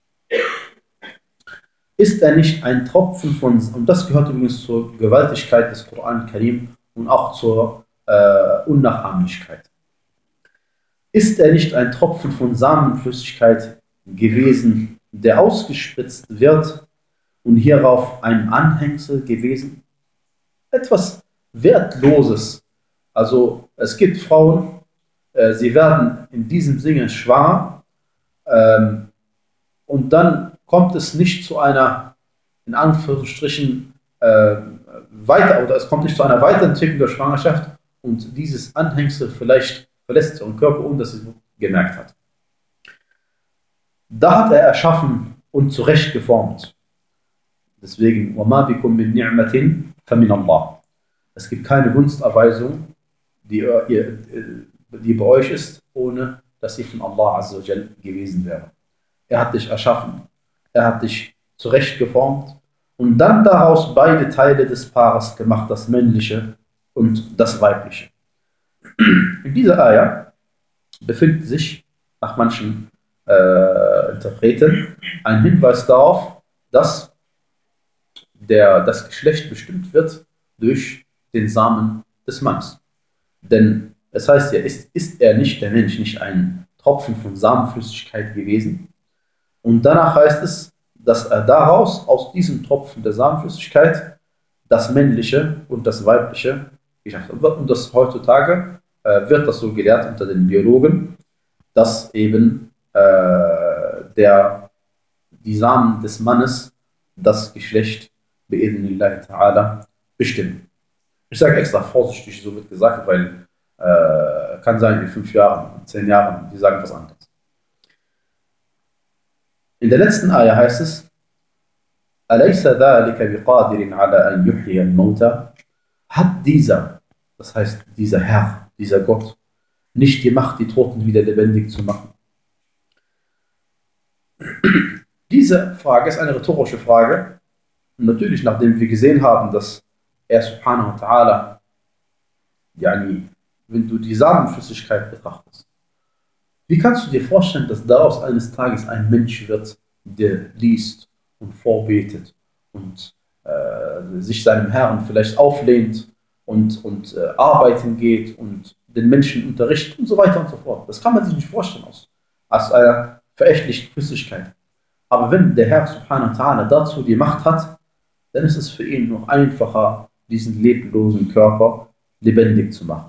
Ist er nicht ein Tropfen von, und das gehört übrigens zur Gewaltigkeit des Koran Karim und auch zur äh, Unnachahmlichkeit. Ist er nicht ein Tropfen von Samenflüssigkeit gewesen, der ausgespritzt wird und hierauf ein Anhängsel gewesen? Etwas Wertloses. Also es gibt Frauen, äh, sie werden in diesem Sinne schwanger, ähm, und dann kommt es nicht zu einer, in Anführungsstrichen, äh, weiter, oder es kommt nicht zu einer Weiterentwicklung der Schwangerschaft und dieses Anhängsel vielleicht verlässt ihren Körper, ohne dass sie es gemerkt hat. Da hat er erschaffen und zurechtgeformt. Deswegen, وَمَا بِكُم مِّن نِعْمَةٍ فَمِنَ اللَّهِ. Es gibt keine Gunsterweisung, die, ihr, die bei euch ist, ohne dass sie von Allah Azza wa Jal gewesen wäre. Er hat dich erschaffen, er hat dich zurechtgeformt und dann daraus beide Teile des Paares gemacht, das männliche und das weibliche. In dieser Ayah befindet sich nach manchen äh, Interpreten ein Hinweis darauf, dass der, das Geschlecht bestimmt wird durch den Samen des Mannes. Denn es heißt ja, ist, ist er nicht, der Mensch, nicht ein Tropfen von Samenflüssigkeit gewesen? Und danach heißt es, dass er daraus, aus diesem Tropfen der Samenflüssigkeit, das Männliche und das Weibliche geschafft hat. Und das heutzutage äh, wird das so gelehrt unter den Biologen, dass eben äh, der, die Samen des Mannes das Geschlecht bi'idhnillahi ta'ala bestimmen. Ich sage extra vorsichtig, so wird gesagt, weil äh, kann sein, in fünf Jahren, in zehn Jahren, die sagen was anderes. In der letzten Ayah heißt es, أَلَيْسَ ذَلِكَ بِقَادِرٍ عَلَىٰ أَنْ يُحْيِيَ الْمَوْتَى. Hat dieser, das heißt dieser Herr, dieser Gott, nicht die Macht, die Toten wieder lebendig zu machen? Diese Frage ist eine rhetorische Frage. Und natürlich, nachdem wir gesehen haben, dass er subhanahu wa ta'ala, yani, wenn du die Samenflüssigkeit betrachtest, wie kannst du dir vorstellen, dass daraus eines Tages ein Mensch wird, der liest und vorbetet und äh, sich seinem Herrn vielleicht auflehnt und, und äh, arbeiten geht und den Menschen unterrichtet und so weiter und so fort. Das kann man sich nicht vorstellen aus, aus einer verächtlichen Flüssigkeit. Aber wenn der Herr subhanahu wa ta'ala dazu die Macht hat, dann ist es für ihn noch einfacher, diesen leblosen Körper lebendig zu machen.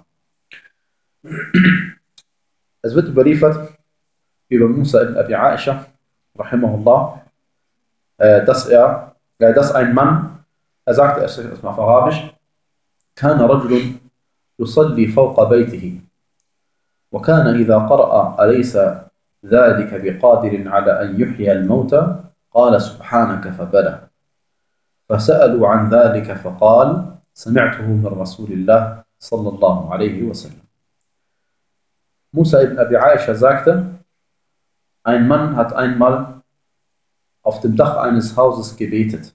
Es wird überliefert über Musa ibn Abi Aisha, rahimahullah, dass er, dass ein Mann, er sagte erstmal auf Arabisch, كان رجل يصلي فوق بيته وكان إذا قرأ أليس ذلك بقادر على أن يحيي الموتى قال سبحانك فبلى فسألوا عن ذلك فقال سمعته من رسول الله صلى الله عليه وسلم. Musa ibn Abi Aisha sagte, ein Mann hat einmal auf dem Dach eines Hauses gebetet.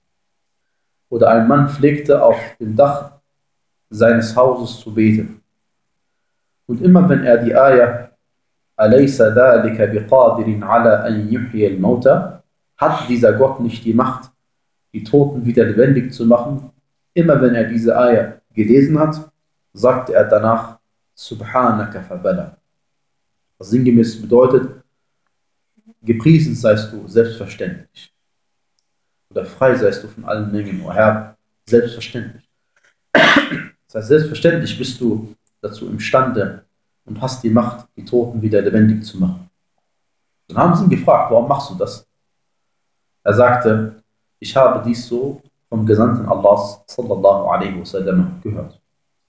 Oder ein Mann pflegte auf dem Dach seines Hauses zu beten. Und immer wenn er die Ayah Alaysa dhalika biqadirin ala an yuhyi al-mauta, hat dieser Gott nicht die Macht, die Toten wieder lebendig zu machen. Immer wenn er diese Ayah gelesen hat, sagte er danach Subhanaka fabala. Was sinngemäß bedeutet, gepriesen seist du selbstverständlich. Oder frei seist du von allen Mengen, o Herr, selbstverständlich. Das heißt, selbstverständlich bist du dazu imstande und hast die Macht, die Toten wieder lebendig zu machen. Dann haben sie ihn gefragt, warum machst du das? Er sagte, ich habe dies so vom Gesandten Allahs sallallahu alaihi wasallam gehört.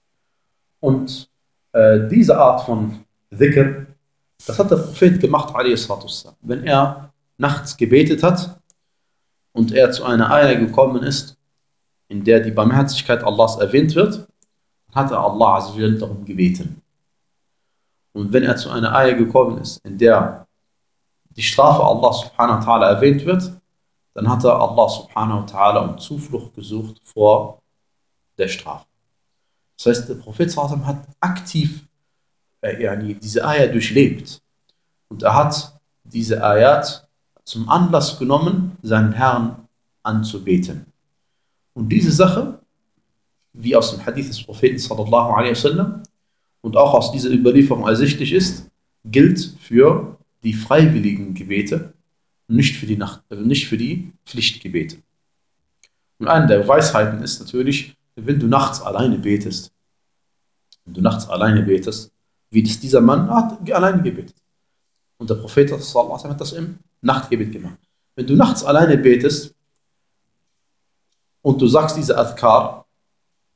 Und äh, diese Art von Dhikr, das hat der Prophet gemacht, alaihi salatu wassalam. Wenn er nachts gebetet hat und er zu einer Ayah gekommen ist, in der die Barmherzigkeit Allahs erwähnt wird, hat er Allah azza wa jalla darum gebeten. Und wenn er zu einer Ayah gekommen ist, in der die Strafe Allah subhanahu wa ta'ala erwähnt wird, dann hat er Allah subhanahu wa ta'ala um Zuflucht gesucht vor der Strafe. Das heißt, der Prophet sallallahu alaihi wasallam hat aktiv äh, yani, diese Ayah durchlebt. Und er hat diese Ayat zum Anlass genommen, seinen Herrn anzubeten. Und diese Sache, wie aus dem Hadith des Propheten sallallahu alaihi wasallam und auch aus dieser Überlieferung ersichtlich ist, gilt für die freiwilligen Gebete, nicht für die, Nacht, also nicht für die Pflichtgebete. Und eine der Weisheiten ist natürlich, wenn du nachts alleine betest, wenn du nachts alleine betest, wie das dieser Mann hat alleine gebetet. Und der Prophet sallallahu alaihi wasallam hat das im Nachtgebet gemacht. Wenn du nachts alleine betest und du sagst diese Adhkar,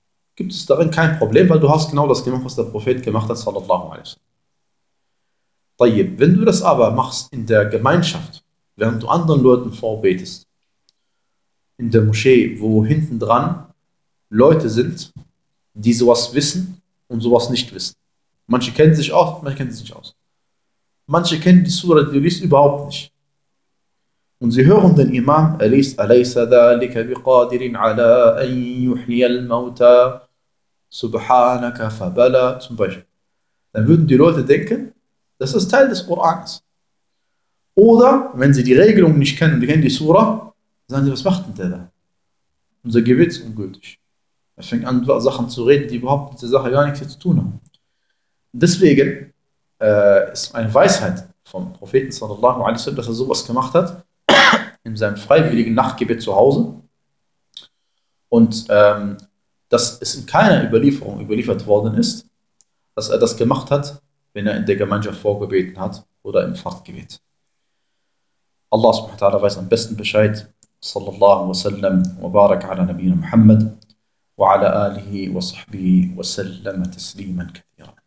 gibt es darin kein Problem, weil du hast genau das gemacht, was der Prophet gemacht hat, sallallahu alaihi wasallam. طيب, wenn du das aber machst in der Gemeinschaft, während du anderen Leuten vorbetest, in der Moschee, wo hinten dran Leute sind, die sowas wissen und sowas nicht wissen. Manche kennen sich aus, manche kennen sich nicht aus. Manche kennen die Sura, die du liest, überhaupt nicht. Und sie hören den Imam, er liest, أَلَيْسَ ذَلِكَ بِقَادِرٍ عَلَىٰ أَن يُحْيِيَ الْمَوْتَى سُبْحَانَكَ فَبَلَى zum Beispiel. Dann würden die Leute denken, das ist Teil des Korans. Oder, wenn sie die Regelung nicht kennen und die kennen die Sura, sagen sie, was macht denn der da? Unser Gebet ist ungültig. Er fängt an, Sachen zu reden, die überhaupt mit der Sache gar nichts zu tun haben. Deswegen äh, ist eine Weisheit vom Propheten sallallahu alaihi wasallam, dass er sowas gemacht hat, in seinem freiwilligen Nachtgebet zu Hause. Und ähm, dass es in keiner Überlieferung überliefert worden ist, dass er das gemacht hat, wenn er in der Gemeinschaft vorgebeten hat oder im Fahrtgebet. Allah subhanahu wa ta'ala weiß am besten Bescheid. Sallallahu wa sallam wa baraka ala nabiyina Muhammad wa ala alihi wa sahbihi wa sallam tasliman kathira.